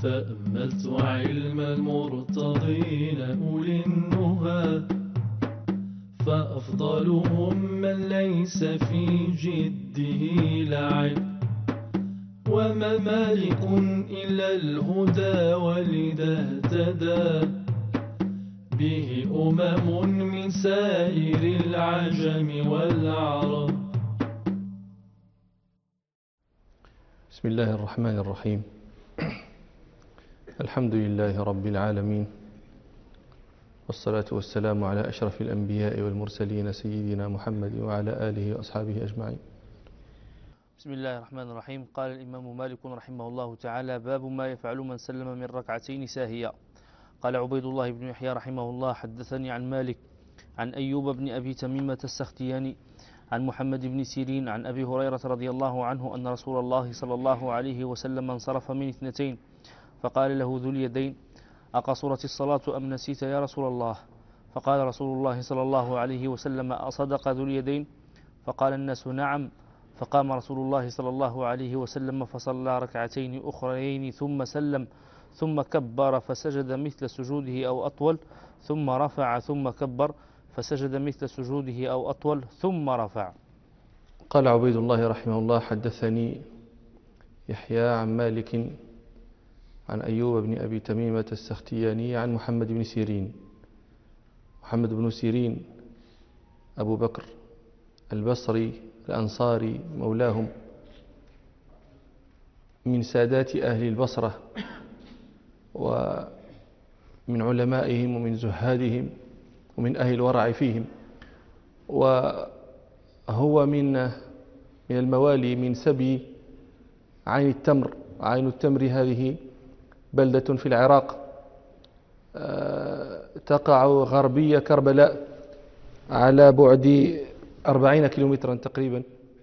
تأملت علم المرتضين أولي النهى، فأفضلهم من ليس في جده لعب، وما مالك إلا الهدى ولذا اهتدى به من سائر العجم والعرب. بسم الله الرحمن الرحيم. الحمد لله رب العالمين، والصلاة والسلام على أشرف الأنبياء والمرسلين سيدنا محمد وعلى آله وأصحابه أجمعين. بسم الله الرحمن الرحيم. قال الإمام مالك رحمه الله تعالى: باب ما يفعل من سلم من ركعتين ساهيا. قال عبيد الله بن يحيى رحمه الله: حدثني عن مالك عن أيوب بن أبي تميمة السختياني عن محمد بن سيرين عن أبي هريرة رضي الله عنه أن رسول الله صلى الله عليه وسلم انصرف من اثنتين فقال له ذو اليدين: أقصرت الصلاة أم نسيت يا رسول الله؟ فقال رسول الله صلى الله عليه وسلم: أصدق ذو اليدين؟ فقال الناس: نعم. فقام رسول الله صلى الله عليه وسلم فصلى ركعتين أخريين ثم سلم، ثم كبر فسجد مثل سجوده أو أطول، ثم رفع ثم كبر فسجد مثل سجوده أو أطول، ثم رفع. قال عبيد الله رحمه الله: حدثني يحيى عن مالك عن أيوب بن أبي تميمة السختياني عن محمد بن سيرين. محمد بن سيرين أبو بكر البصري الأنصاري مولاهم، من سادات أهل البصرة ومن علمائهم ومن زهادهم ومن أهل الورع فيهم، وهو من الموالي من سبي عين التمر. عين التمر هذه بلدة في العراق تقع غربية كربلاء على بعد 40 كيلومترا تقريبا.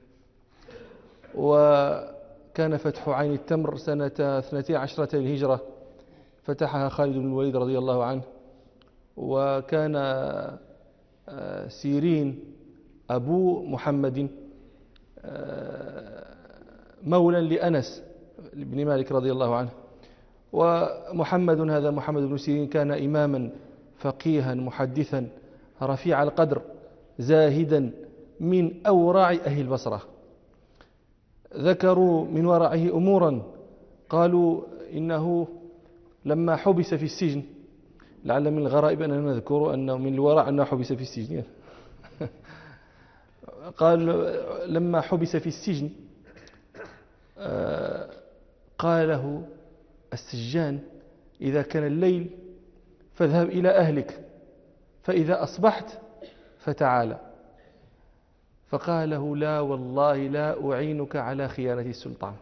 وكان فتح عين التمر سنة 12 للهجرة، فتحها خالد بن الوليد رضي الله عنه. وكان سيرين أبو محمد مولا لأنس بن مالك رضي الله عنه. ومحمد هذا محمد بن سيرين كان إماما فقيها محدثا رفيع القدر زاهدا من أورع أهل البصرة. ذكروا من ورعه أمورا، قالوا إنه لما حبس في السجن، لعل من الغرائب أننا نذكر أنه من الورع أنه حبس في السجن قال لما حبس في السجن قال له السجان: إذا كان الليل فاذهب إلى أهلك، فإذا أصبحت فتعالى. فقال له: لا والله لا أعينك على خيانة السلطان.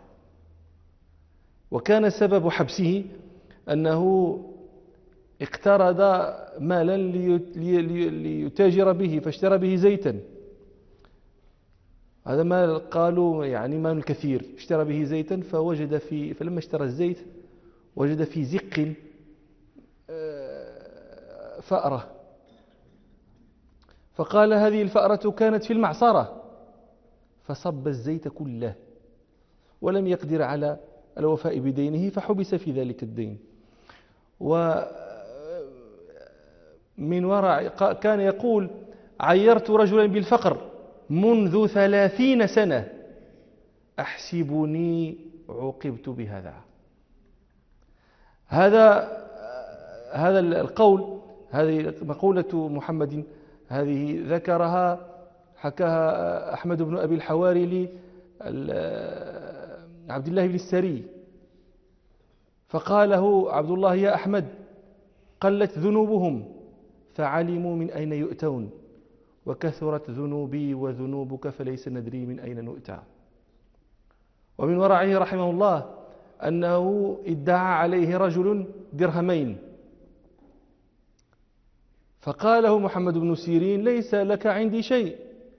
وكان سبب حبسه أنه اقترض مالا ليتاجر به، فاشترى به زيتا. هذا ما قالوا يعني مال كثير، اشترى به زيتا فلما اشترى الزيت وجد في زق فأرة، فقال: هذه الفأرة كانت في المعصرة، فصب الزيت كله ولم يقدر على الوفاء بدينه، فحبس في ذلك الدين. ومن وراء كان يقول: عيرت رجلا بالفقر منذ 30 سنة أحسبني عوقبت بهذا. هذا القول، هذه مقولة محمد، هذه ذكرها حكاها أحمد بن أبي الحواري لعبد الله بن السري، فقال له عبد الله: يا أحمد، قلت ذنوبهم فعلموا من أين يؤتون، وكثرت ذنوبي وذنوبك فليس ندري من أين نؤتى. ومن ورعه رحمه الله أنه ادعى عليه رجل درهمين، فقال له محمد بن سيرين: ليس لك عندي شيء.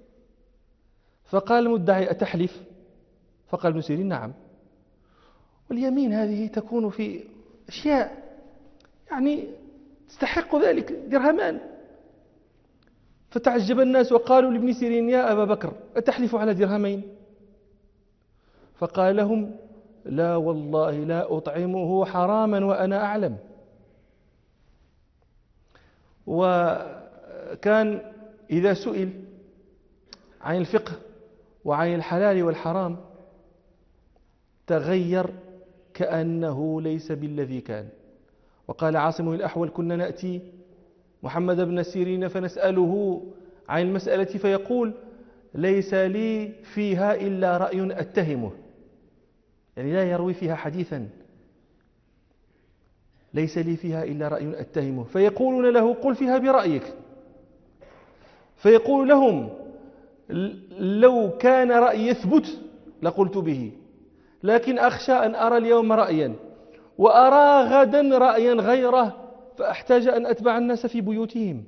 فقال المدعي: أتحلف؟ فقال ابن سيرين: نعم. واليمين هذه تكون في أشياء يعني تستحق ذلك، درهمان. فتعجب الناس وقالوا لابن سيرين: يا أبا بكر، أتحلف على درهمين؟ فقال لهم: لا والله لا أطعمه حراما وأنا أعلم. وكان إذا سئل عن الفقه وعن الحلال والحرام تغير كأنه ليس بالذي كان. وقال عاصم الأحول: كنا نأتي محمد بن سيرين فنسأله عن المسألة فيقول: ليس لي فيها إلا رأي أتهمه، يعني لا يروي فيها حديثا، ليس لي فيها إلا رأي أتهمه. فيقولون له: قل فيها برأيك. فيقول لهم: لو كان رأي يثبت لقلت به، لكن أخشى أن أرى اليوم رأيا وأرى غدا رأيا غيره فأحتاج أن أتبع الناس في بيوتهم.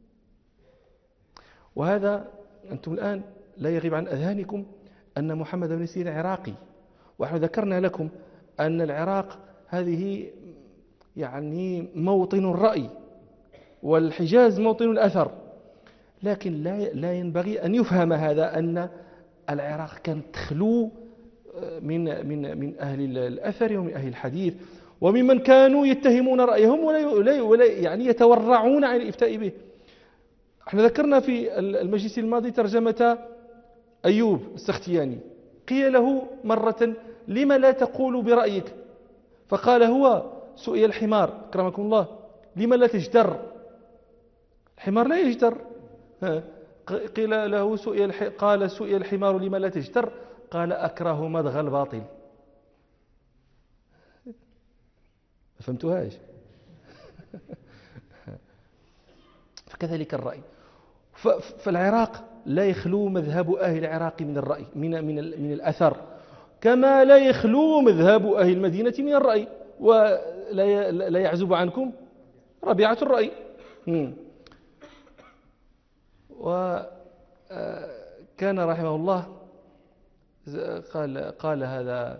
وهذا أنتم الآن لا يغيب عن أذهانكم أن محمد بن سيرين عراقي، ونحن ذكرنا لكم أن العراق هذه يعني موطن الرأي والحجاز موطن الأثر، لكن لا ينبغي أن يفهم هذا أن العراق كانت تخلو من أهل الأثر ومن أهل الحديث وممن كانوا يتهمون رأيهم ولا يعني يتورعون عن الإفتاء به. احنا ذكرنا في المجلس الماضي ترجمة أيوب السختياني، قيل له مرة: لما لا تقول برأيك؟ فقال هو: سئل الحمار أكرمكم الله: لما لا تجدر؟ الحمار لا يجدر. قيل له قال: سئل الحمار: لما لا تجدر؟ قال: أكره مضغ الباطل. ما فهمتوهاش؟ فكذلك الرأي. فالعراق لا يخلو مذهب أهل العراق من الرأي من الأثر، كما لا يخلو مذهب أهل المدينة من الرأي، ولا يعزب عنكم ربيعة الرأي. وكان رحمه الله قال هذا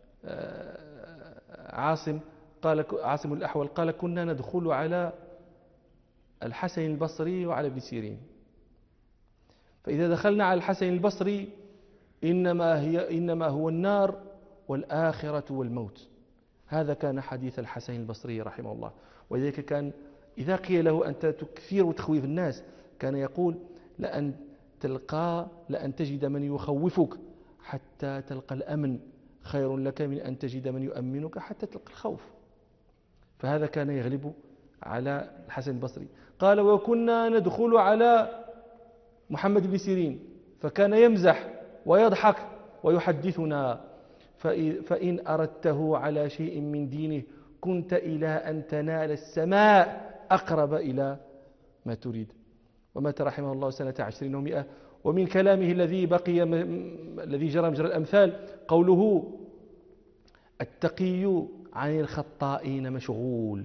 عاصم الأحول قال: كنا ندخل على الحسن البصري وعلى ابن سيرين، فإذا دخلنا على الحسن البصري إنما هو النار والآخرة والموت. هذا كان حديث الحسن البصري رحمه الله. ولذلك كان إذا قيل له: أنت تكثير تخويف الناس، كان يقول: لأن تجد من يخوفك حتى تلقى الأمن خير لك من أن تجد من يؤمنك حتى تلقى الخوف. فهذا كان يغلب على الحسن البصري. قال: وكنا ندخل على محمد بن سيرين فكان يمزح ويضحك ويحدثنا: فإن أردته على شيء من دينه كنت إلى أن تنال السماء أقرب إلى ما تريد. ومات رحمه الله سنة 20 و100. ومن كلامه الذي جرى مجرى الأمثال قوله: التقي عن الخطائين مشغول.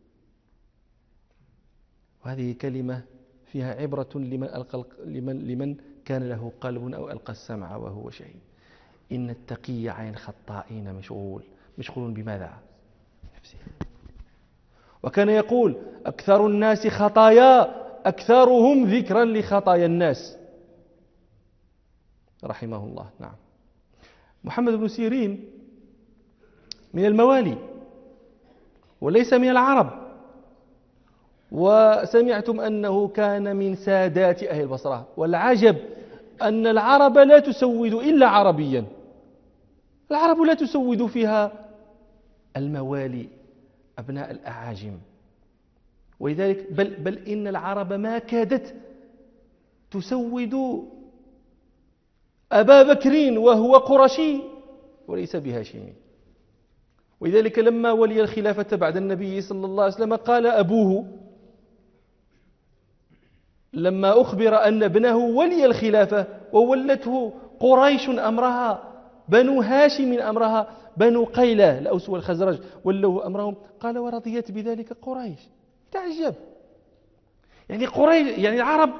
وهذه كلمة فيها عبرة لمن كان له قلب أو ألقى السمع وهو شهيد. إن التقي عن الخطائين مشغول بماذا؟ نفسه. وكان يقول: أكثر الناس خطايا أكثرهم ذكرا لخطايا الناس، رحمه الله. نعم. محمد بن سيرين من الموالي وليس من العرب، وسمعتم أنه كان من سادات أهل البصرة. والعجب أن العرب لا تسود إلا عربيا، العرب لا تسود فيها الموالي أبناء الأعاجم. ولذلك بل إن العرب ما كادت تسود أبا بكر وهو قرشي وليس بهاشمي. ولذلك لما ولي الخلافة بعد النبي صلى الله عليه وسلم قال أبوه لما أخبر أن ابنه ولي الخلافة وولته قريش أمرها، بنو هاشم أمرها، بنو قيلة الأوس والخزرج ولوا أمرهم، قال: ورضيت بذلك قريش. تعجب، يعني قريش يعني العرب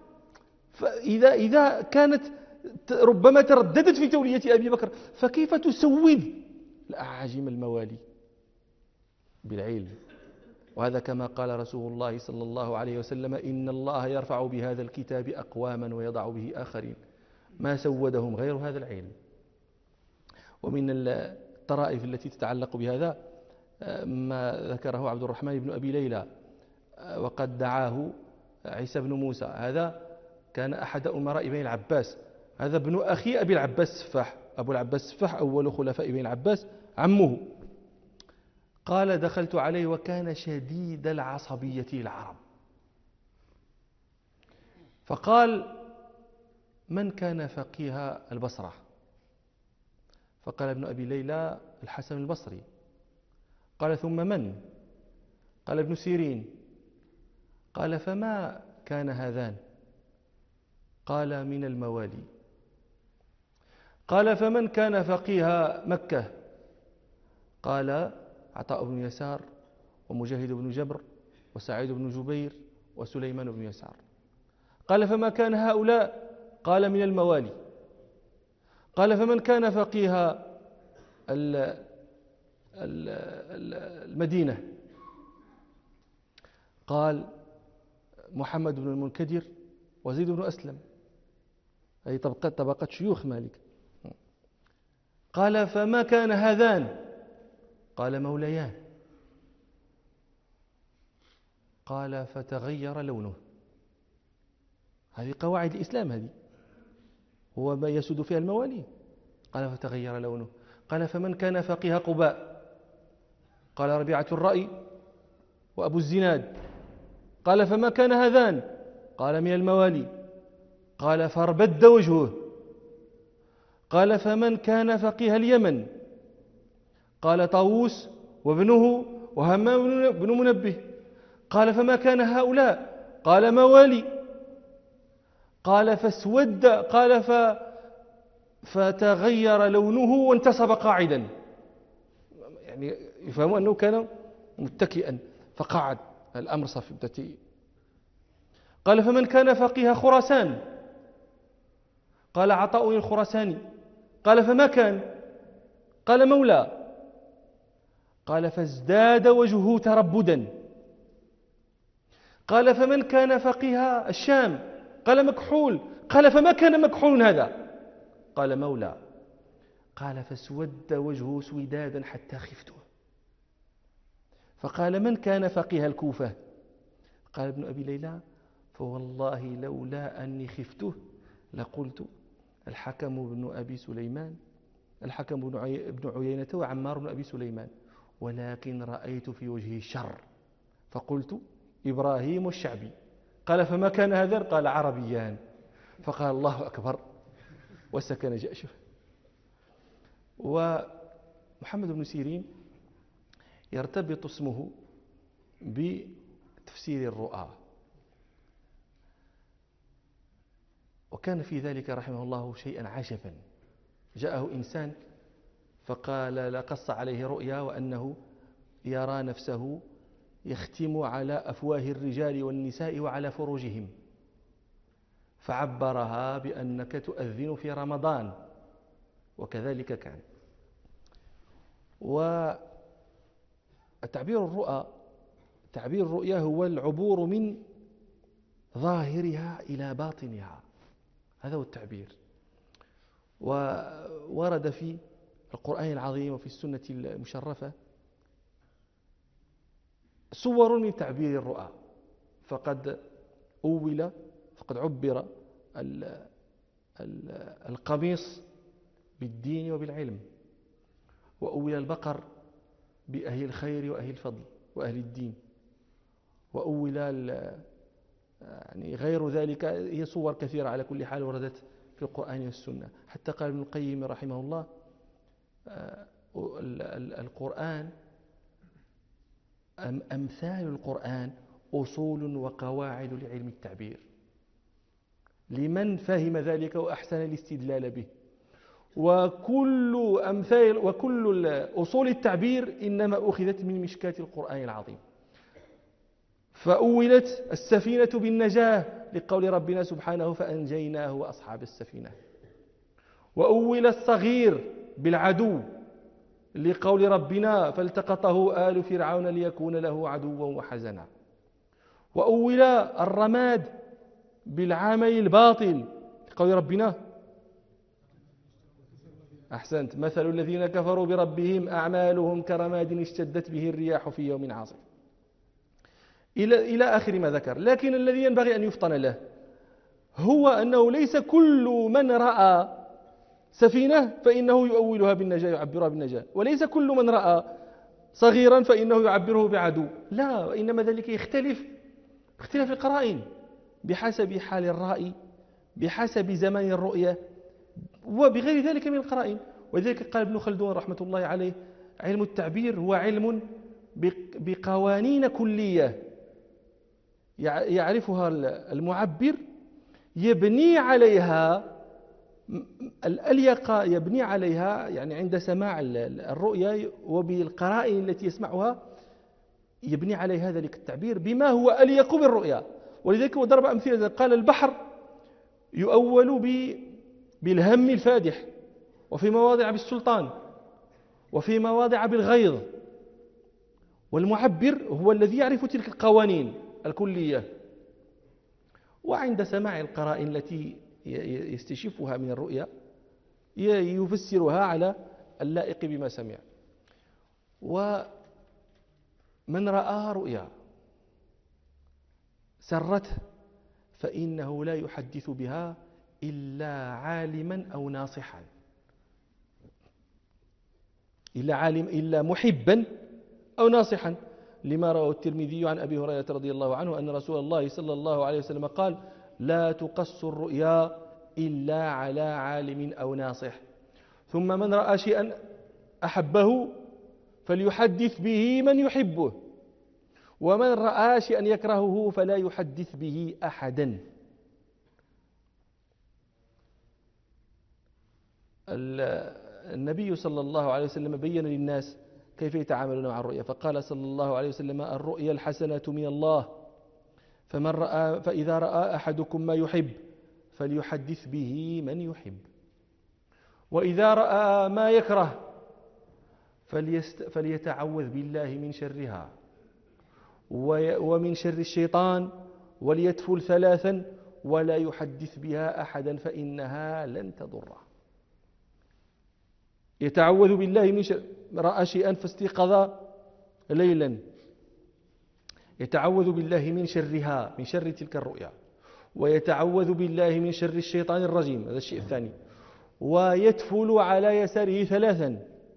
إذا كانت ربما ترددت في تولية أبي بكر، فكيف تسود الأعاجم الموالي بالعلم؟ وهذا كما قال رسول الله صلى الله عليه وسلم: إن الله يرفع بهذا الكتاب أقواما ويضع به آخرين ما سودهم غير هذا العلم. ومن الطرائف التي تتعلق بهذا ما ذكره عبد الرحمن بن أبي ليلى وقد دعاه عيسى بن موسى. هذا كان أحد أمراء بني العباس، هذا ابن أخي أبي العباس السفاح، أبو العباس السفاح أول خلفاء بني العباس عمه. قال دخلت عليه وكان شديد العصبية للعرب، فقال من كان فقيه البصرة؟ فقال ابن أبي ليلى الحسن البصري. قال ثم من؟ قال ابن سيرين. قال فما كان هذان؟ قال من الموالي. قال فمن كان فقيه مكة؟ قال عطاء بن يسار ومجاهد بن جبر وسعيد بن جبير وسليمان بن يسار. قال فما كان هؤلاء؟ قال من الموالي. قال فمن كان فقيه المدينة؟ قال محمد بن المنكدر وزيد بن أسلم، أي طبقة شيوخ مالك. قال فما كان هذان؟ قال موليان. قال فتغير لونه. هذه قواعد الإسلام، هذه هو ما يسود فيها الموالي. قال فتغير لونه. قال فمن كان فقيه قباء؟ قال ربيعة الرأي وأبو الزناد. قال فما كان هذان؟ قال من الموالي. قال فاربد وجهه. قال فمن كان فقيه اليمن؟ قال طاووس وابنه وهمام بن منبه. قال فما كان هؤلاء؟ قال موالي. قال فاسود، قال فتغير لونه وانتصب قاعدا، يعني يفهم أنه كان متكئا فقعد، الأمر صف بدته. قال فمن كان فقيه خراسان؟ قال عطاء الخراساني. قال فما كان؟ قال مولى. قال فازداد وجهه تربدا. قال فمن كان فقيه الشام؟ قال مكحول. قال فما كان مكحول هذا؟ قال مولى. قال فاسود وجهه سودادا حتى خفته. فقال من كان فقيه الكوفة؟ قال ابن أبي ليلى فوالله لولا أني خفته لقلت الحكم بن أبي سليمان، الحكم بن عيينة وعمار بن أبي سليمان، ولكن رأيت في وجهه الشر فقلت إبراهيم الشعبي. قال فما كان هذا؟ قال عربيان. فقال الله أكبر وسكن جأشه. ومحمد بن سيرين يرتبط اسمه بتفسير الرؤى، وكان في ذلك رحمه الله شيئا عجبا. جاءه إنسان فقال لقص عليه رؤيا وأنه يرى نفسه يختم على أفواه الرجال والنساء وعلى فروجهم، فعبرها بأنك تؤذن في رمضان، وكذلك كان. وتعبير الرؤيا هو العبور من ظاهرها إلى باطنها، هذا هو التعبير. وورد في القرآن العظيم وفي السنة المشرفة صور من تعبير الرؤى، فقد عبر القميص بالدين وبالعلم، وأول البقر بأهل الخير وأهل الفضل وأهل الدين، وأول يعني غير ذلك. هي صور كثيرة على كل حال وردت في القرآن والسنة. حتى قال ابن القيم رحمه الله القرآن أمثال القرآن أصول وقواعد لعلم التعبير لمن فهم ذلك وأحسن الاستدلال به. وكل أصول التعبير إنما أخذت من مشكاة القرآن العظيم. فأولت السفينة بالنجاة لقول ربنا سبحانه فأنجيناه وأصحاب السفينة، وأول الصغير بالعدو لقول ربنا فالتقطه آل فرعون ليكون له عدوا وحزنا، وأول الرماد بالعمل الباطل لقول ربنا أحسنت. مثل الذين كفروا بربهم أعمالهم كرماد اشتدت به الرياح في يوم عاصف إلى آخر ما ذكر. لكن الذي ينبغي أن يفطن له هو أنه ليس كل من رأى سفينة فإنه يؤولها بالنجاة، يعبرها بالنجاة، وليس كل من رأى صغيرا فإنه يعبره بعدو، لا، وإنما ذلك يختلف اختلاف القرائن بحسب حال الرائي، بحسب زمان الرؤية، وبغير ذلك من القرائن. ولذلك قال ابن خلدون رحمة الله عليه: علم التعبير هو علم بقوانين كلية يعرفها المعبر، يبني عليها الأليقة، يبني عليها يعني عند سماع الرؤيا وبالقرائن التي يسمعها يبني عليها ذلك التعبير بما هو أليق بالرؤيا. ولذلك وضرب أمثلة، قال: البحر يؤول بالهم الفادح، وفي مواضع بالسلطان، وفي مواضع بالغيظ. والمعبر هو الذي يعرف تلك القوانين الكلية، وعند سماع القرائن التي يستشفها من الرؤيا يفسرها على اللائق بما سمع. ومن رأى رؤيا سرته فإنه لا يحدث بها إلا عالما أو ناصحا، إلا محبا أو ناصحا، لما رواه الترمذي عن أبي هريرة رضي الله عنه أن رسول الله صلى الله عليه وسلم قال: لا تقص الرؤيا إلا على عالم أو ناصح. ثم من رأى شيئا أحبه فليحدث به من يحبه، ومن رأى شيئا يكرهه فلا يحدث به أحدا. النبي صلى الله عليه وسلم بين للناس كيف يتعاملون مع الرؤيا، فقال صلى الله عليه وسلم: الرؤيا الحسنة من الله، فإذا رأى أحدكم ما يحب فليحدث به من يحب، وإذا رأى ما يكره فليتعوذ بالله من شرها ومن شر الشيطان، وليتفل 3 ولا يحدث بها أحدا فإنها لن تضره. يتعوذ بالله من شر، رأى شيئا فاستيقظ ليلا، يتعوذ بالله من شرها، من شر تلك الرؤيا، ويتعوذ بالله من شر الشيطان الرجيم، هذا الشيء الثاني، ويتفل على يساره 3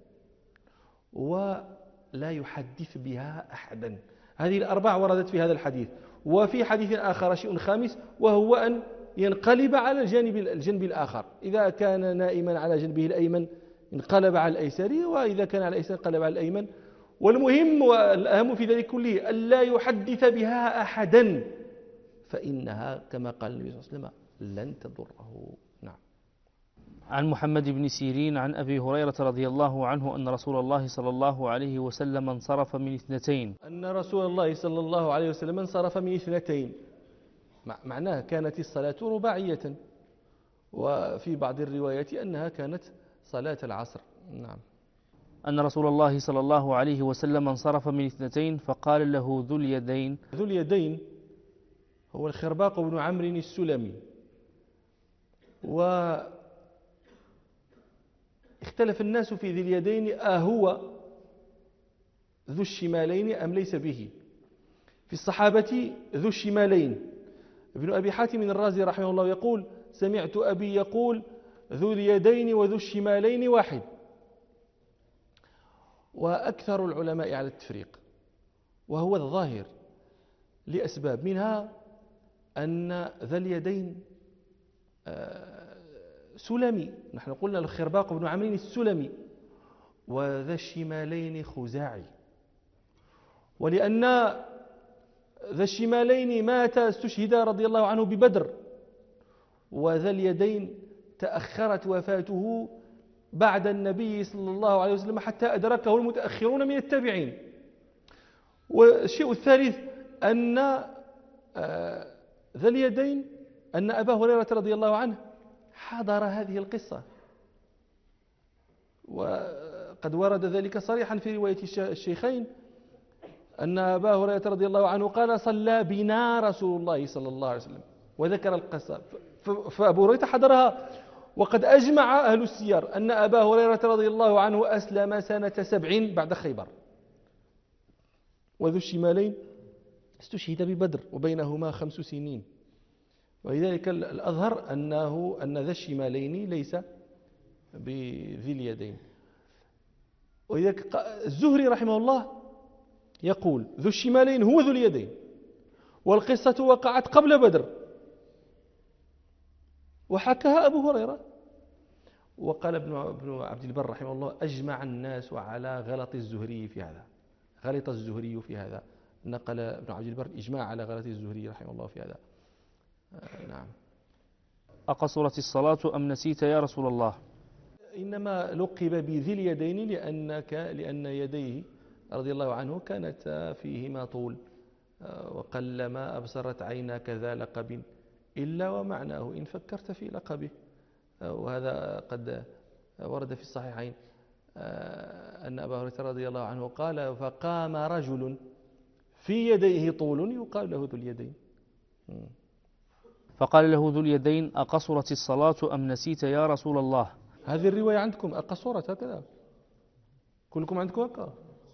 ولا يحدث بها أحدا. هذه ال4 وردت في هذا الحديث. وفي حديث آخر شيء خامس، وهو أن ينقلب على الجنب الآخر، إذا كان نائما على جنبه الأيمن انقلب على الأيسر، وإذا كان على الأيسر انقلب على الأيمن. والمهم والأهم في ذلك كله ألا يحدث بها أحدا فإنها كما قال النبي صلى الله عليه وسلم لن تضره. نعم. عن محمد بن سيرين عن أبي هريرة رضي الله عنه أن رسول الله صلى الله عليه وسلم انصرف من 2. أن رسول الله صلى الله عليه وسلم انصرف من 2، معناه كانت الصلاة رباعية، وفي بعض الروايات أنها كانت صلاة العصر. نعم. أن رسول الله صلى الله عليه وسلم انصرف من 2 فقال له ذو اليدين. ذو اليدين هو الخرباق بن عمرو السلمي، واختلف الناس في ذي اليدين هو ذو الشمالين أم ليس به. في الصحابة ذو الشمالين، ابن أبي حاتم الرازي رحمه الله يقول: سمعت أبي يقول: ذو اليدين وذو الشمالين واحد. وأكثر العلماء على التفريق، وهو الظاهر لأسباب، منها أن ذا اليدين سلمي، نحن قلنا الخرباق بن عمرو السلمي، وذا الشمالين خزاعي، ولأن ذا الشمالين مات استشهد رضي الله عنه ببدر، وذا اليدين تأخرت وفاته بعد النبي صلى الله عليه وسلم حتى أدركه المتأخرون من التابعين. والشيء الثالث أن ذا اليدين أن أبا هريرة رضي الله عنه حضر هذه القصة، وقد ورد ذلك صريحا في رواية الشيخين أن أبا هريرة رضي الله عنه قال: صلى بنا رسول الله صلى الله عليه وسلم، وذكر القصة. فأبو هريرة حضرها، وقد أجمع أهل السير أن أبا هريرة رضي الله عنه أسلم سنة 7 بعد خيبر، وذو الشمالين استشهد ببدر وبينهما 5 سنين. ولذلك الأظهر أن ذا الشمالين ليس بذي اليدين. ولذلك الزهري رحمه الله يقول ذو الشمالين هو ذو اليدين، والقصة وقعت قبل بدر، وحكاها أبو هريرة. وقال ابن عبد البر رحمه الله أجمع الناس على غلط الزهري في هذا، غلط الزهري في هذا، نقل ابن عبد البر إجماع على غلط الزهري رحمه الله في هذا. نعم. أقصرت الصلاة أم نسيت يا رسول الله؟ إنما لقب بذي اليدين لأن يديه رضي الله عنه كانت فيهما طول، وقلما أبصرت عيناك ذا لقب إلا ومعناه إن فكرت في لقبه. وهذا قد ورد في الصحيحين أن أبا هريرة رضي الله عنه قال فقام رجل في يديه طول يقال له ذو اليدين. فقال له ذو اليدين أقصرت الصلاة أم نسيت يا رسول الله؟ هذه الرواية عندكم أقصرت هكذا؟ كلكم عندكم هكذا؟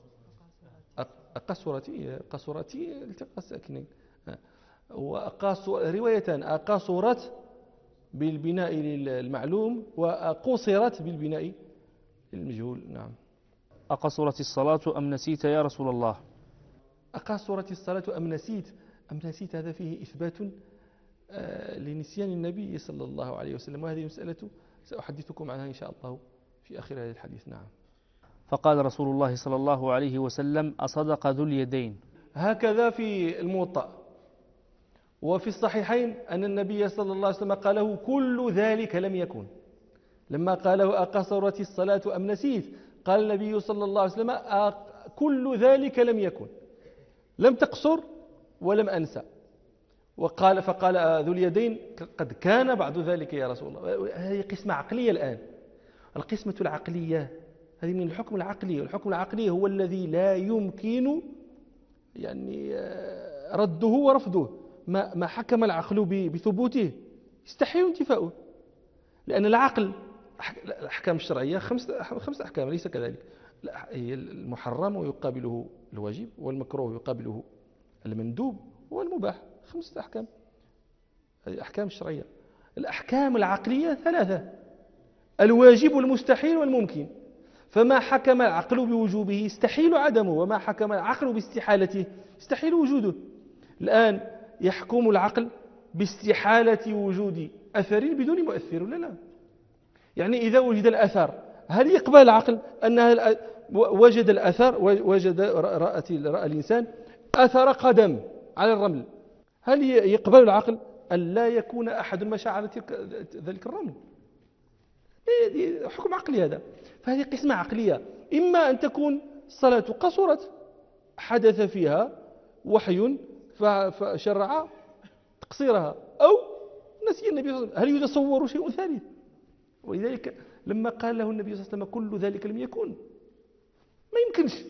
قصرتي التقى الساكنين. روايتان أقصرت بالبناء للمعلوم وقصرت بالبناء للمجهول. نعم. أقصرت الصلاة أم نسيت يا رسول الله؟ أقصرت الصلاة أم نسيت هذا فيه إثبات لنسيان النبي صلى الله عليه وسلم، وهذه مسألة سأحدثكم عنها إن شاء الله في آخر هذا الحديث. نعم. فقال رسول الله صلى الله عليه وسلم أصدق ذو اليدين؟ هكذا في الموطأ. وفي الصحيحين أن النبي صلى الله عليه وسلم قاله كل ذلك لم يكن. لما قاله أقصرت الصلاة أم نسيت قال النبي صلى الله عليه وسلم كل ذلك لم يكن، لم تقصر ولم أنسى. فقال ذو اليدين قد كان بعد ذلك يا رسول الله. هذه قسمة عقلية الآن. القسمة العقلية هذه من الحكم العقلي، والحكم العقلي هو الذي لا يمكن يعني رده ورفضه. ما حكم العقل بثبوته يستحيل انتفاؤه، لأن العقل الأحكام الشرعية 5 أحكام، ليس كذلك. هي المحرم يقابله الواجب، والمكروه يقابله المندوب، والمباح. 5 أحكام، هذه الأحكام الشرعية. الأحكام العقلية 3: الواجب والمستحيل والممكن. فما حكم العقل بوجوبه يستحيل عدمه، وما حكم العقل باستحالته يستحيل وجوده. الآن يحكم العقل باستحالة وجود أثر بدون مؤثر ولا لا؟ يعني إذا وجد الأثر هل يقبل العقل أنها وجد الأثر، رأى الإنسان أثر قدم على الرمل، هل يقبل العقل أن لا يكون أحد مشى على ذلك الرمل؟ حكم عقلي هذا. فهذه قسمة عقلية. إما أن تكون الصلاة قصرت حدث فيها وحي فشرع تقصيرها، أو نسي النبي صلى الله عليه وسلم. هل يتصور شيء ثالث؟ ولذلك لما قال له النبي صلى الله عليه وسلم كل ذلك لم يكن، ما يمكنش.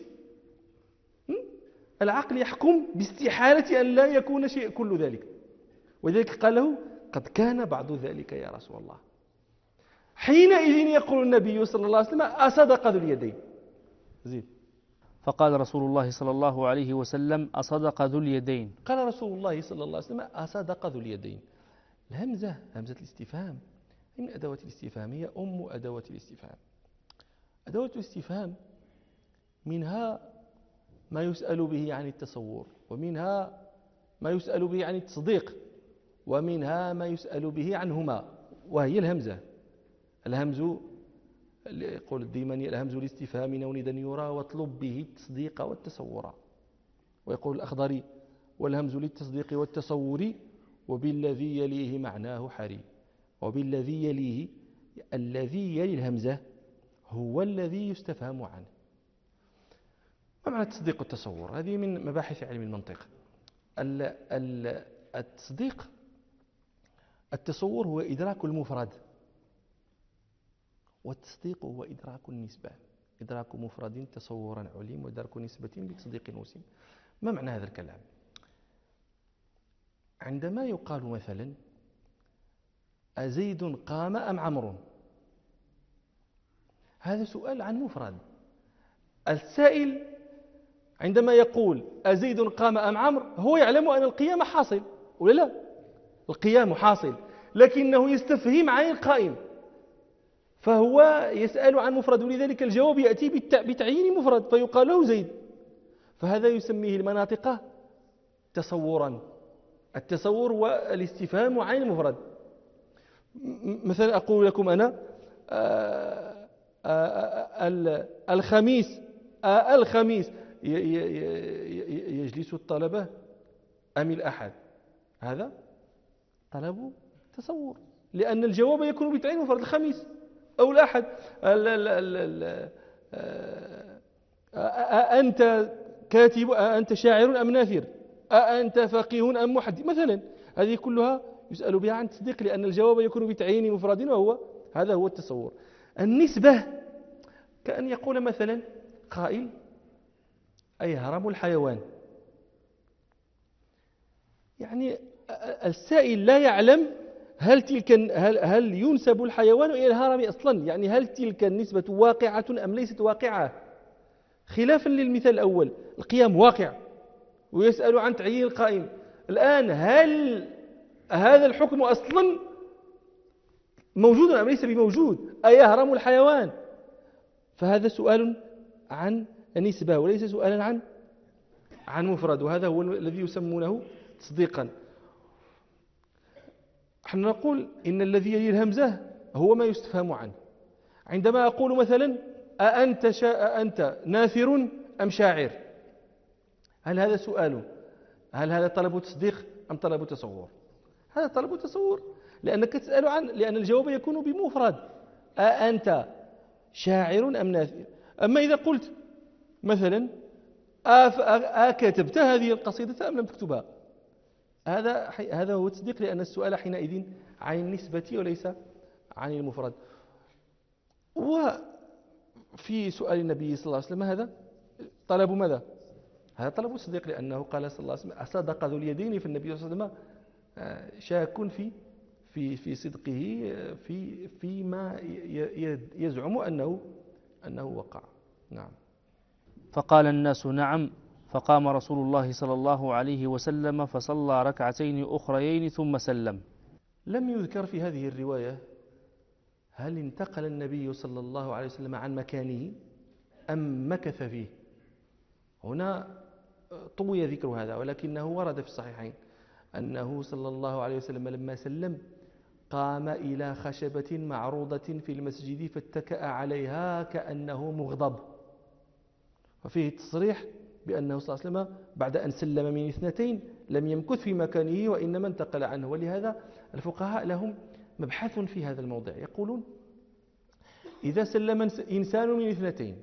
العقل يحكم باستحالة أن لا يكون شيء كل ذلك. ولذلك قال له قد كان بعض ذلك يا رسول الله. حينئذ يقول النبي صلى الله عليه وسلم أصدق ذو اليدين. زيد. فقال رسول الله صلى الله عليه وسلم أصدق ذو اليدين؟ قال رسول الله صلى الله عليه وسلم أصدق ذو اليدين. الهمزة همزة الاستفهام من أدوات الاستفهام، هي أم أدوات الاستفهام. أدوات الاستفهام منها ما يسأل به عن التصور، ومنها ما يسأل به عن التصديق، ومنها ما يسأل به عنهما، وهي الهمزة. الهمز يقول الديماني الهمز الاستفهام نوندا يرى واطلب به التصديق والتصور. ويقول الأخضري والهمز للتصديق والتصور وبالذي يليه معناه حري. وبالذي يليه، الذي يلي الهمزة هو الذي يستفهم عنه. ما معنى التصديق والتصور؟ هذه من مباحث علم المنطق. التصديق، التصور هو إدراك المفرد، والتصديق هو إدراك النسبة. إدراك مفرد تصورا عليم، وإدراك نسبة بتصديق وسيم. ما معنى هذا الكلام؟ عندما يقال مثلا أزيد قام أم عمرو؟ هذا سؤال عن مفرد. السائل عندما يقول أزيد قام أم عمرو هو يعلم أن القيام حاصل ولا لا؟ القيام حاصل، لكنه يستفهم عن القائم، فهو يسأل عن مفرد، ولذلك الجواب يأتي بتعيين مفرد فيقال له زيد. فهذا يسميه المناطق تصورا. التصور والاستفهام عن المفرد. مثلا أقول لكم أنا الخميس يجلس الطلبة أم الأحد؟ هذا طلب تصور، لأن الجواب يكون بتعيين مفرد الخميس أو الأحد. أنت كاتب، أنت شاعر أم ناثر، أنت فقيه أم محدث مثلا. هذه كلها يسأل بها عن تصديق، لأن الجواب يكون بتعيين مفرد، وهو هذا هو التصور. النسبة كأن يقول مثلا قائل أيهرم الحيوان؟ يعني السائل لا يعلم هل ينسب الحيوان إلى الهرم أصلا، يعني هل تلك النسبة واقعة أم ليست واقعة؟ خلافا للمثال الأول، القيام واقع ويسأل عن تعيين القائم. الآن هل هذا الحكم أصلا موجود أم ليس بموجود؟ أيهرم الحيوان؟ فهذا سؤال عن نسبة وليس سؤالا عن مفرد، وهذا هو الذي يسمونه تصديقا. نحن نقول إن الذي يلي الهمزة هو ما يستفهم عنه. عندما أقول مثلا أأنت ناثر أم شاعر؟ هل هذا سؤال؟ هل هذا طلب تصديق أم طلب تصور؟ هذا طلب تصور، لأنك تسأل لأن الجواب يكون بمفرد، أأنت شاعر أم ناثر. أما إذا قلت مثلا أكتبت هذه القصيدة أم لم تكتبها؟ هذا هو التصديق، لأن السؤال حينئذ عن النسبة وليس عن المفرد. وفي سؤال النبي صلى الله عليه وسلم هذا طلب ماذا؟ هذا طلب الصديق، لأنه قال صلى الله عليه وسلم أصدق ذو اليدين، في النبي صلى الله عليه وسلم شاك في صدقه فيما يزعم أنه وقع. نعم. فقال الناس نعم، فقام رسول الله صلى الله عليه وسلم فصلى ركعتين أخريين ثم سلم. لم يذكر في هذه الرواية هل انتقل النبي صلى الله عليه وسلم عن مكانه أم مكث فيه. هنا طوي ذكر هذا، ولكنه ورد في الصحيحين أنه صلى الله عليه وسلم لما سلم قام إلى خشبة معروضة في المسجد فاتكأ عليها كأنه مغضب، وفيه التصريح بأنه صلى الله عليه وسلم بعد أن سلم من اثنتين لم يمكث في مكانه وإنما انتقل عنه. ولهذا الفقهاء لهم مبحث في هذا الموضع، يقولون إذا سلم إنسان من اثنتين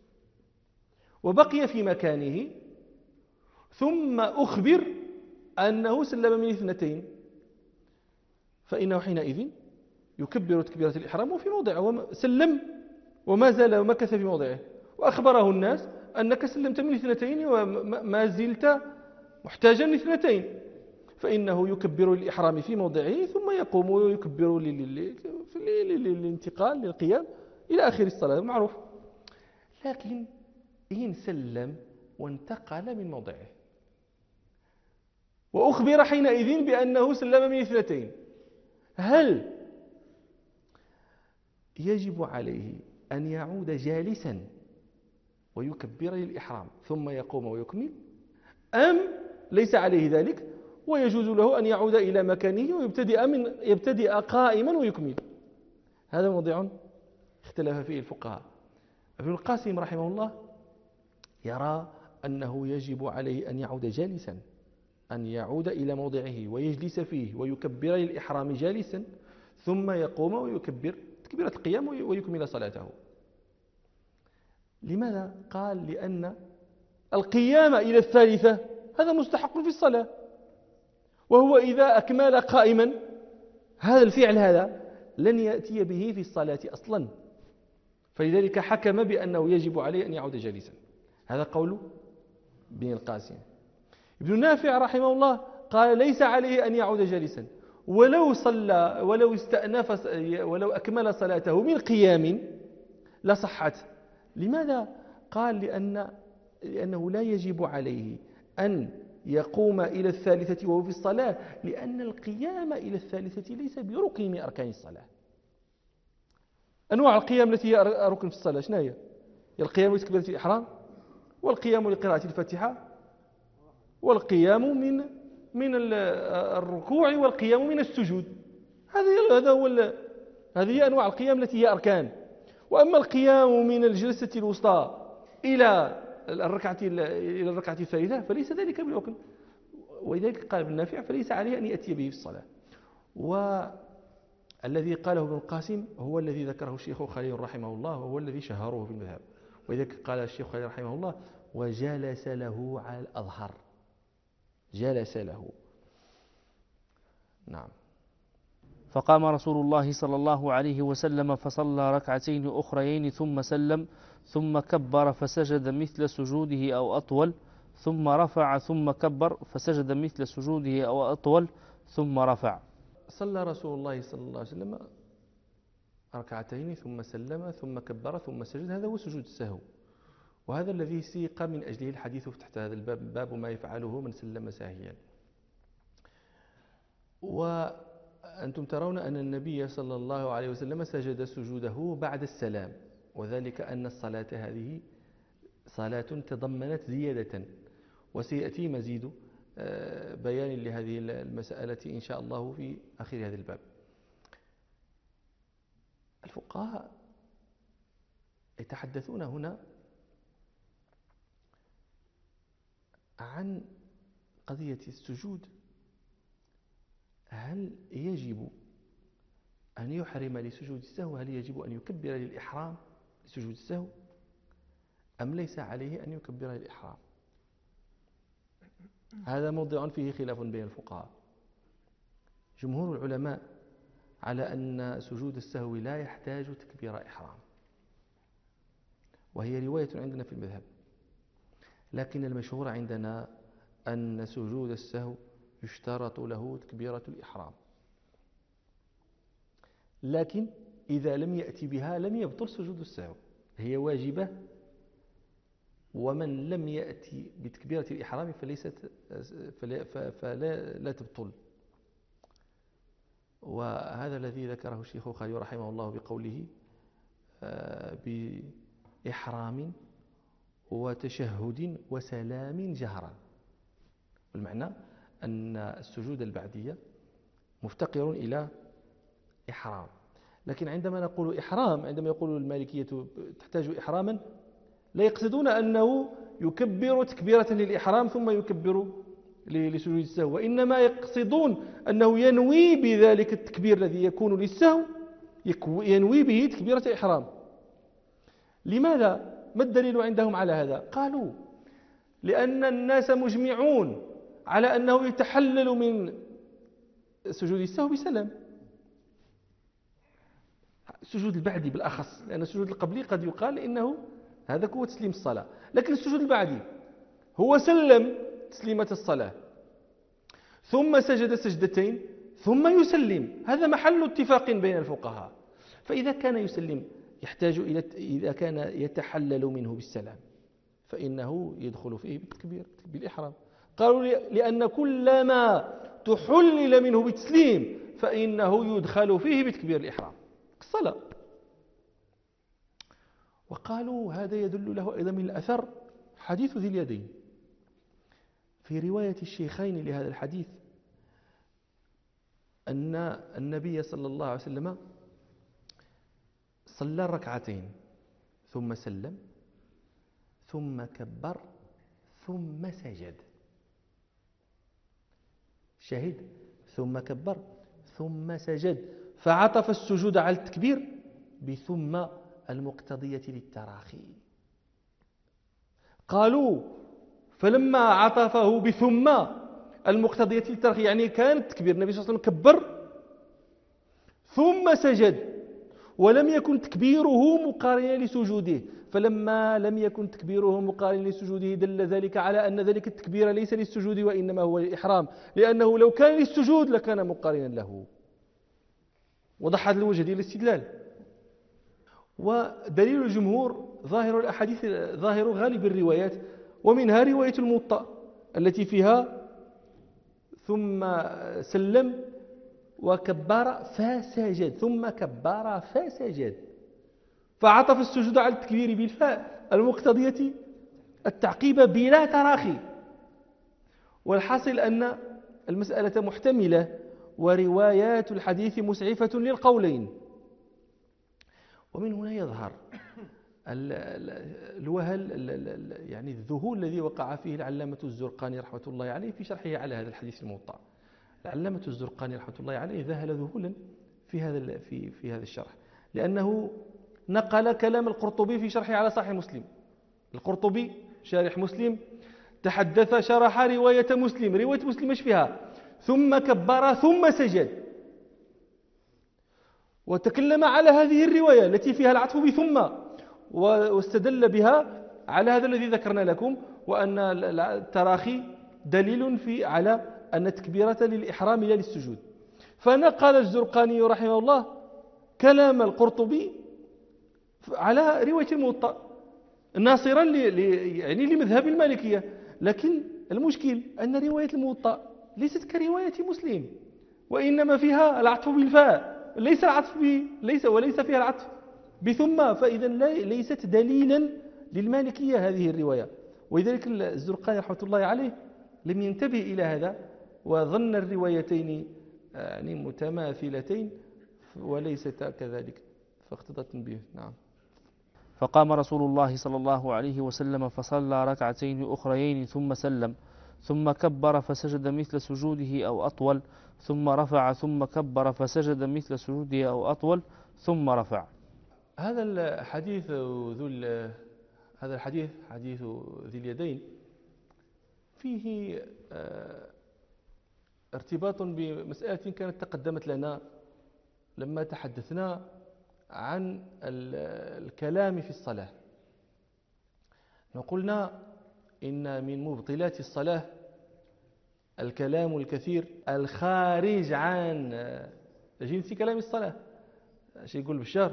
وبقي في مكانه ثم أخبر أنه سلم من اثنتين، فإنه حينئذ يكبر تكبيرة الإحرام وفي موضعه، سلم وما زال ومكث في موضعه، وأخبره الناس أنك سلمت من اثنتين وما زلت محتاجا لاثنتين، فإنه يكبر الإحرام في موضعه ثم يقوم ويكبر للانتقال للقيام إلى آخر الصلاة معروف. لكن إن سلم وانتقل من موضعه وأخبر حينئذ بأنه سلم من اثنتين، هل يجب عليه أن يعود جالسا ويكبر للإحرام ثم يقوم ويكمل، أم ليس عليه ذلك ويجوز له أن يعود إلى مكانه ويبتدئ قائما ويكمل؟ هذا موضوع اختلف فيه الفقهاء. ابن القاسم رحمه الله يرى أنه يجب عليه أن يعود جالسا، أن يعود إلى موضعه ويجلس فيه ويكبر للإحرام جالسا ثم يقوم ويكبر تكبيرة القيام ويكمل صلاته. لماذا؟ قال لأن القيام إلى الثالثة هذا مستحق في الصلاة، وهو إذا أكمل قائما هذا الفعل هذا لن يأتي به في الصلاة أصلا، فلذلك حكم بأنه يجب عليه أن يعود جالسا. هذا قول ابن القاسم. ابن نافع رحمه الله قال ليس عليه أن يعود جالسا، ولو استأنف ولو أكمل صلاته من قيام لصحت. لماذا؟ قال لأنه لا يجب عليه أن يقوم إلى الثالثة وهو في الصلاة، لأن القيام إلى الثالثة ليس بركن من أركان الصلاة. أنواع القيام التي هي ركن في الصلاة شنو هي؟ القيام لتكبيرة الإحرام، والقيام لقراءة الفاتحة، والقيام من الركوع، والقيام من السجود. هذه هي أنواع القيام التي هي أركان. وأما القيام من الجلسة الوسطى إلى الركعة الثالثة فليس ذلك بركن، ولذلك قال ابن نافع فليس عليه أن يأتي به في الصلاة. والذي قاله ابن القاسم هو الذي ذكره الشيخ خليل رحمه الله، وهو الذي شهره في المذهب. ولذلك قال الشيخ خليل رحمه الله: وجلس له على الأظهر، جلس له. نعم. فقام رسول الله صلى الله عليه وسلم فصلى ركعتين أخريين ثم سلم، ثم كبر فسجد مثل سجوده أو أطول، ثم رفع ثم كبر فسجد مثل سجوده أو أطول، ثم رفع. صلى رسول الله صلى الله عليه وسلم ركعتين ثم سلم ثم كبر ثم سجد. هذا هو سجود السهو، وهذا الذي سيق من أجله الحديث تحت هذا الباب، باب ما يفعله من سلم ساهيا. وأنتم ترون أن النبي صلى الله عليه وسلم سجد سجوده بعد السلام، وذلك أن الصلاة هذه صلاة تضمنت زيادة، وسيأتي مزيد بيان لهذه المسألة إن شاء الله في آخر هذا الباب. الفقهاء يتحدثون هنا عن قضية السجود، هل يجب أن يحرم لسجود السهو؟ هل يجب أن يكبر للإحرام لسجود السهو أم ليس عليه أن يكبر للإحرام؟ هذا موضع فيه خلاف بين الفقهاء. جمهور العلماء على أن سجود السهو لا يحتاج تكبير إحرام، وهي رواية عندنا في المذهب، لكن المشهور عندنا أن سجود السهو يشترط له تكبيرة الإحرام، لكن إذا لم يأتي بها لم يبطل سجود السهو، هي واجبة، ومن لم يأتي بتكبيرة الإحرام فلا تبطل. وهذا الذي ذكره الشيخ خليل رحمه الله بقوله بإحرام وتشهد وسلام جهرا، والمعنى أن السجود البعدية مفتقر إلى إحرام. لكن عندما نقول إحرام، عندما يقول المالكية تحتاج إحراما، لا يقصدون أنه يكبر تكبيرة للإحرام ثم يكبر لسجود السهو، وإنما يقصدون أنه ينوي بذلك التكبير الذي يكون للسهو، ينوي به تكبيرة الإحرام. لماذا؟ ما الدليل عندهم على هذا؟ قالوا لأن الناس مجمعون على أنه يتحلل من سجود السهو بسلام، السجود البعدي بالأخص، لأن السجود القبلي قد يقال إنه هذا هو تسليم الصلاة، لكن السجود البعدي هو سلم تسليمة الصلاة ثم سجد سجدتين ثم يسلم، هذا محل اتفاق بين الفقهاء. فإذا كان يسلم يحتاج إذا كان يتحلل منه بالسلام فإنه يدخل فيه بالتكبير بالإحرام. قالوا لأن كل ما تحلل منه بالتسليم فإنه يدخل فيه بتكبير الإحرام الصلاة. وقالوا هذا يدل له أيضا من الأثر حديث ذي اليدين. في رواية الشيخين لهذا الحديث أن النبي صلى الله عليه وسلم صلى ركعتين ثم سلم ثم كبر ثم سجد، شهد ثم كبر ثم سجد، فعطف السجود على التكبير بثم المقتضية للتراخي. قالوا فلما عطفه بثم المقتضية للتراخي يعني كان التكبير النبي صلى الله عليه وسلم كبر ثم سجد، ولم يكن تكبيره مقارنا لسجوده، فلما لم يكن تكبيره مقارن لسجوده دل ذلك على أن ذلك التكبير ليس للسجود وإنما هو للإحرام، لأنه لو كان للسجود لكان مقارنا له. وضح هذا الوجه ديال الاستدلال. ودليل الجمهور ظاهر الأحاديث، ظاهر غالب الروايات، ومنها رواية الموطأ التي فيها ثم سلم وكبر فسجد، ثم كبر فسجد، فعطف السجود على التكبير بالفاء المقتضية التعقيب بلا تراخي. والحاصل أن المسألة محتملة، وروايات الحديث مسعفة للقولين. ومن هنا يظهر الوهل، يعني الذهول الذي وقع فيه العلامة الزرقاني رحمة الله عليه في شرحه على هذا الحديث الموطأ. العلامة الزرقاني رحمة الله عليه ذهل ذهولا في هذا الشرح، لأنه نقل كلام القرطبي في شرحه على صحيح مسلم. القرطبي شارح مسلم تحدث شرح رواية مسلم، رواية مسلم ايش فيها؟ ثم كبر ثم سجد، وتكلم على هذه الرواية التي فيها العطف بثم، واستدل بها على هذا الذي ذكرنا لكم، وأن التراخي دليل على أن التكبيرة للإحرام لا للسجود. فنقل الزرقاني رحمه الله كلام القرطبي على رواية الموطأ ناصرا يعني لمذهب المالكية. لكن المشكل أن رواية الموطأ ليست كرواية مسلم، وإنما فيها العطف بالفاء، وليس فيها العطف بثم، فإذا ليست دليلا للمالكية هذه الرواية. ولذلك الزرقاني رحمة الله عليه لم ينتبه إلى هذا، وظن الروايتين يعني متماثلتين وليستا كذلك، فاقتضى التنبيه. نعم. فقام رسول الله صلى الله عليه وسلم فصلى ركعتين أخريين ثم سلم، ثم كبر فسجد مثل سجوده أو أطول، ثم رفع، ثم كبر فسجد مثل سجوده أو أطول، ثم رفع. هذا الحديث حديث ذي اليدين فيه ارتباط بمسألة كانت تقدمت لنا لما تحدثنا عن الكلام في الصلاة. قلنا إن من مبطلات الصلاة الكلام الكثير الخارج عن جنس كلام الصلاة. شيء يقول بشار؟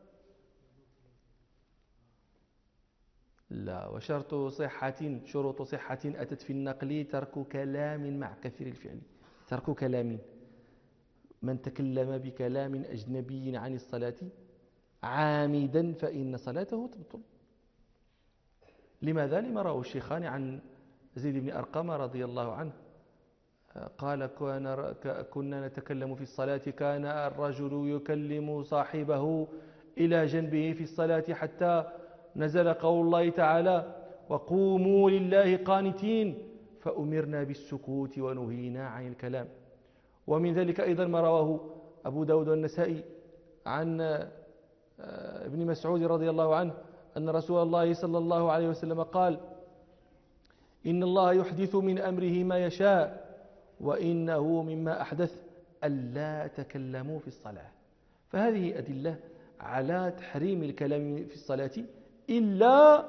لا. وشرط صحة أتت في النقل ترك كلام مع كثير الفعل. ترك كلام، من تكلم بكلام أجنبي عن الصلاة عامدا فإن صلاته تبطل. لماذا؟ لما رواه الشيخان عن زيد بن أرقم رضي الله عنه قال كنا نتكلم في الصلاة، كان الرجل يكلم صاحبه إلى جنبه في الصلاة حتى نزل قول الله تعالى وقوموا لله قانتين، فأمرنا بالسكوت ونهينا عن الكلام. ومن ذلك أيضا ما رواه أبو داود والنسائي عن ابن مسعود رضي الله عنه أن رسول الله صلى الله عليه وسلم قال إن الله يحدث من أمره ما يشاء، وإنه مما أحدث ألا تكلموا في الصلاة. فهذه أدلة على تحريم الكلام في الصلاة إلا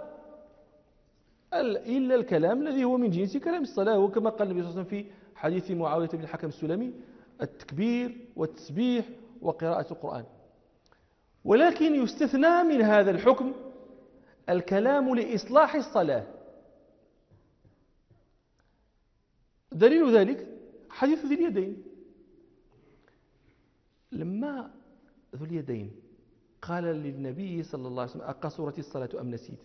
الكلام الذي هو من جنس كلام الصلاة، وكما قال النبي صلى الله عليه وسلم في حديث معاوية بن الحكم السلمي التكبير والتسبيح وقراءة القرآن. ولكن يستثنى من هذا الحكم الكلام لإصلاح الصلاة. دليل ذلك حديث ذي اليدين. لما ذو اليدين قال للنبي صلى الله عليه وسلم أقصرت الصلاة أم نسيت؟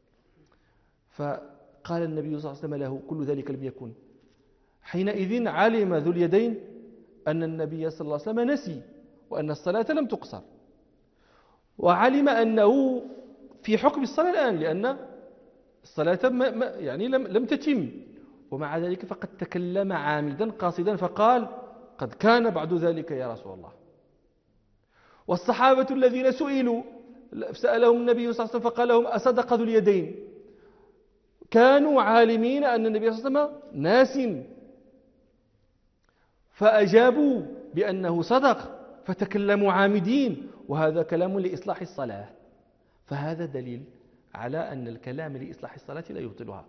فقال النبي صلى الله عليه وسلم له كل ذلك لم يكن. حينئذ علم ذو اليدين أن النبي صلى الله عليه وسلم نسي وأن الصلاة لم تقصر، وعلم أنه في حكم الصلاة الآن لأن الصلاة يعني لم تتم، ومع ذلك فقد تكلم عامدا قاصدا فقال قد كان بعد ذلك يا رسول الله. والصحابة الذين سألهم النبي صلى الله عليه وسلم فقال لهم أصدق ذو اليدين، كانوا عالمين أن النبي صلى الله عليه وسلم ناس، فأجابوا بأنه صدق فتكلموا عامدين، وهذا كلام لإصلاح الصلاة. فهذا دليل على أن الكلام لإصلاح الصلاة لا يبطلها.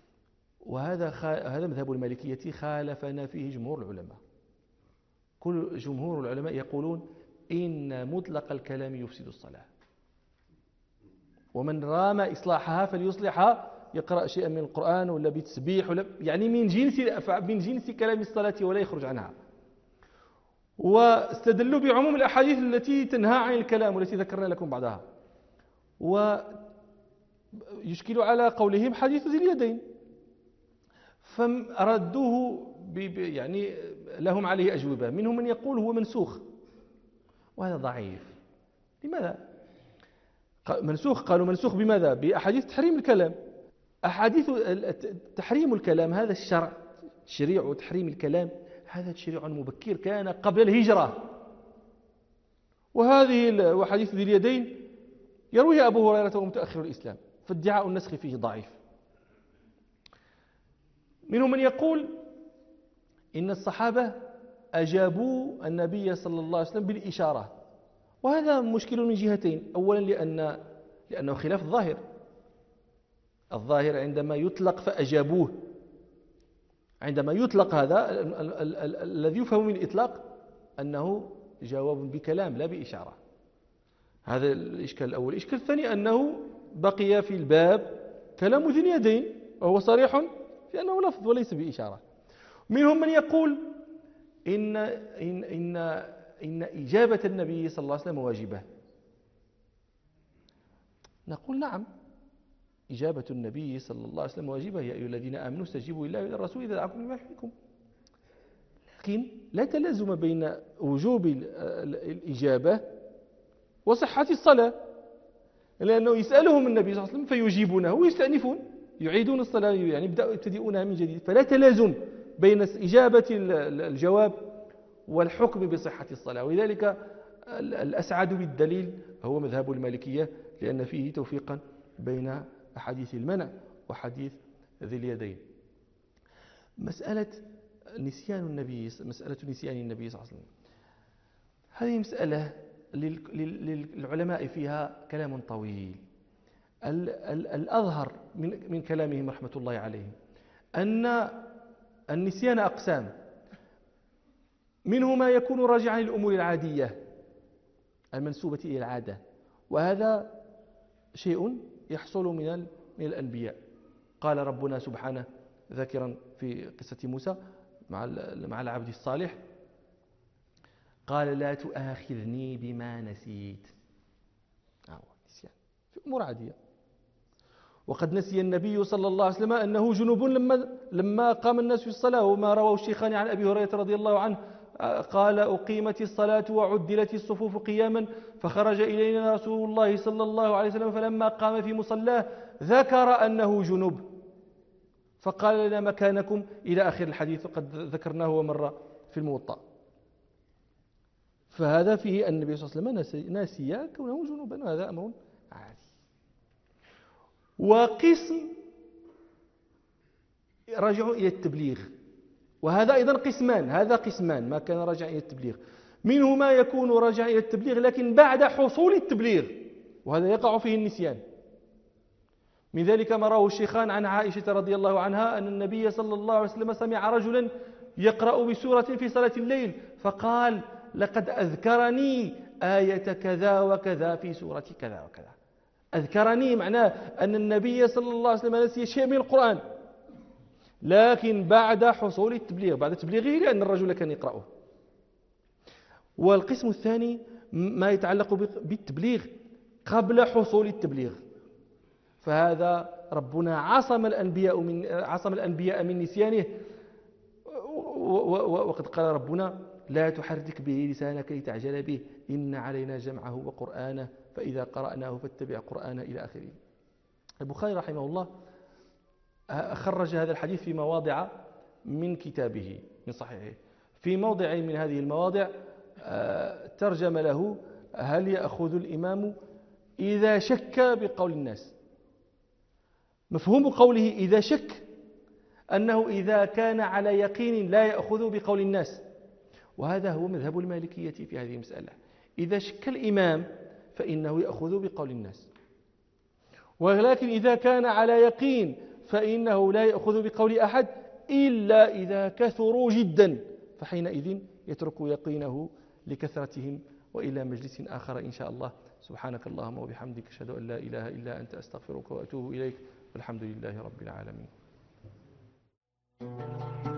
هذا مذهب المالكية خالفنا فيه جمهور العلماء. كل جمهور العلماء يقولون إن مطلق الكلام يفسد الصلاة، ومن رام إصلاحها فليصلحها، يقرأ شيئا من القرآن ولا بتسبيح ولا يعني من جنس كلام الصلاة ولا يخرج عنها. واستدلوا بعموم الأحاديث التي تنهى عن الكلام والتي ذكرنا لكم بعضها. ويشكل على قولهم حديث ذي اليدين، فردوه يعني لهم عليه أجوبة. منهم من يقول هو منسوخ، وهذا ضعيف. لماذا منسوخ؟ قالوا منسوخ بماذا؟ بأحاديث تحريم الكلام. أحاديث تحريم الكلام هذا الشرع، تشريع تحريم الكلام هذا تشريع مبكر كان قبل الهجرة. وحديث ذي اليدين يرويه أبو هريرة ومتأخر الإسلام، فادعاء النسخ فيه ضعيف. منهم من يقول إن الصحابة أجابوا النبي صلى الله عليه وسلم بالإشارة، وهذا مشكل من جهتين. أولا لأنه خلاف الظاهر عندما يطلق فأجابوه، عندما يطلق هذا الذي يفهم من الإطلاق أنه جواب بكلام لا بإشارة. هذا الإشكال الأول. الإشكال الثاني أنه بقي في الباب كلام ذي اليدين، وهو صريح في أنه لفظ وليس بإشارة. منهم من يقول إن إجابة النبي صلى الله عليه وسلم واجبة. نقول نعم، إجابة النبي صلى الله عليه وسلم واجبة. يا أيها الذين آمنوا استجيبوا لله وللرسول إذا دعاكم لما يحييكم. لكن لا تلازم بين وجوب الإجابة وصحة الصلاة، لأنه يسألهم النبي صلى الله عليه وسلم فيجيبونه ويستأنفون، يعيدون الصلاة، يعني يبتدئونها من جديد. فلا تلازم بين إجابة الجواب والحكم بصحة الصلاة. ولذلك الأسعد بالدليل هو مذهب المالكية، لأن فيه توفيقا بين أحاديث المنع وحديث ذي اليدين. مسألة نسيان النبي صلى الله عليه وسلم، هذه مسألة للعلماء فيها كلام طويل. الأظهر من كلامهم رحمة الله عليهم أن النسيان أقسام، منه ما يكون راجعا للأمور العادية المنسوبة إلى العادة، وهذا شيء يحصل من الأنبياء. قال ربنا سبحانه ذاكرا في قصة موسى مع العبد الصالح، قال لا تؤاخذني بما نسيت. نسيان في أمور عادية. وقد نسي النبي صلى الله عليه وسلم أنه جنوب لما قام الناس في الصلاة، وما رواه الشيخان عن أبي هريرة رضي الله عنه قال أقيمت الصلاة وعدلت الصفوف قياما فخرج إلينا رسول الله صلى الله عليه وسلم فلما قام في مصلاه ذكر أنه جنوب فقال لنا مكانكم إلى آخر الحديث، وقد ذكرناه مرة في الموطأ. فهذا فيه أن النبي صلى الله عليه وسلم ناسي كونه جنوبا، هذا أمر عادي. وقسم رجعوا إلى التبليغ، وهذا أيضا قسمان ما كان راجع إلى التبليغ. منه ما يكون راجع إلى التبليغ لكن بعد حصول التبليغ، وهذا يقع فيه النسيان. من ذلك ما رواه الشيخان عن عائشة رضي الله عنها أن النبي صلى الله عليه وسلم سمع رجلا يقرأ بسورة في صلاة الليل فقال لقد أذكرني آية كذا وكذا في سورة كذا وكذا. أذكرني معناه أن النبي صلى الله عليه وسلم نسي شيء من القرآن، لكن بعد حصول التبليغ، بعد تبليغه، لأن الرجل كان يقرأه. والقسم الثاني ما يتعلق بالتبليغ قبل حصول التبليغ، فهذا ربنا عصم الأنبياء من نسيانه. وقد قال ربنا لا تحرك به لسانك لتعجل به إن علينا جمعه وقرآنه فإذا قرأناه فاتبع قرآنه إلى آخره. البخاري رحمه الله خرج هذا الحديث في مواضع من كتابه من صحيحه. في موضع من هذه المواضع ترجم له هل يأخذ الإمام إذا شك بقول الناس. مفهوم قوله إذا شك أنه إذا كان على يقين لا يأخذ بقول الناس، وهذا هو مذهب المالكية في هذه المسألة. إذا شك الإمام فإنه يأخذ بقول الناس. ولكن إذا كان على يقين فإنه لا يأخذ بقول أحد إلا إذا كثروا جدا، فحينئذ يترك يقينه لكثرتهم. وإلى مجلس آخر إن شاء الله. سبحانك اللهم وبحمدك، أشهد أن لا إله إلا أنت، أستغفرك وأتوب إليك، والحمد لله رب العالمين.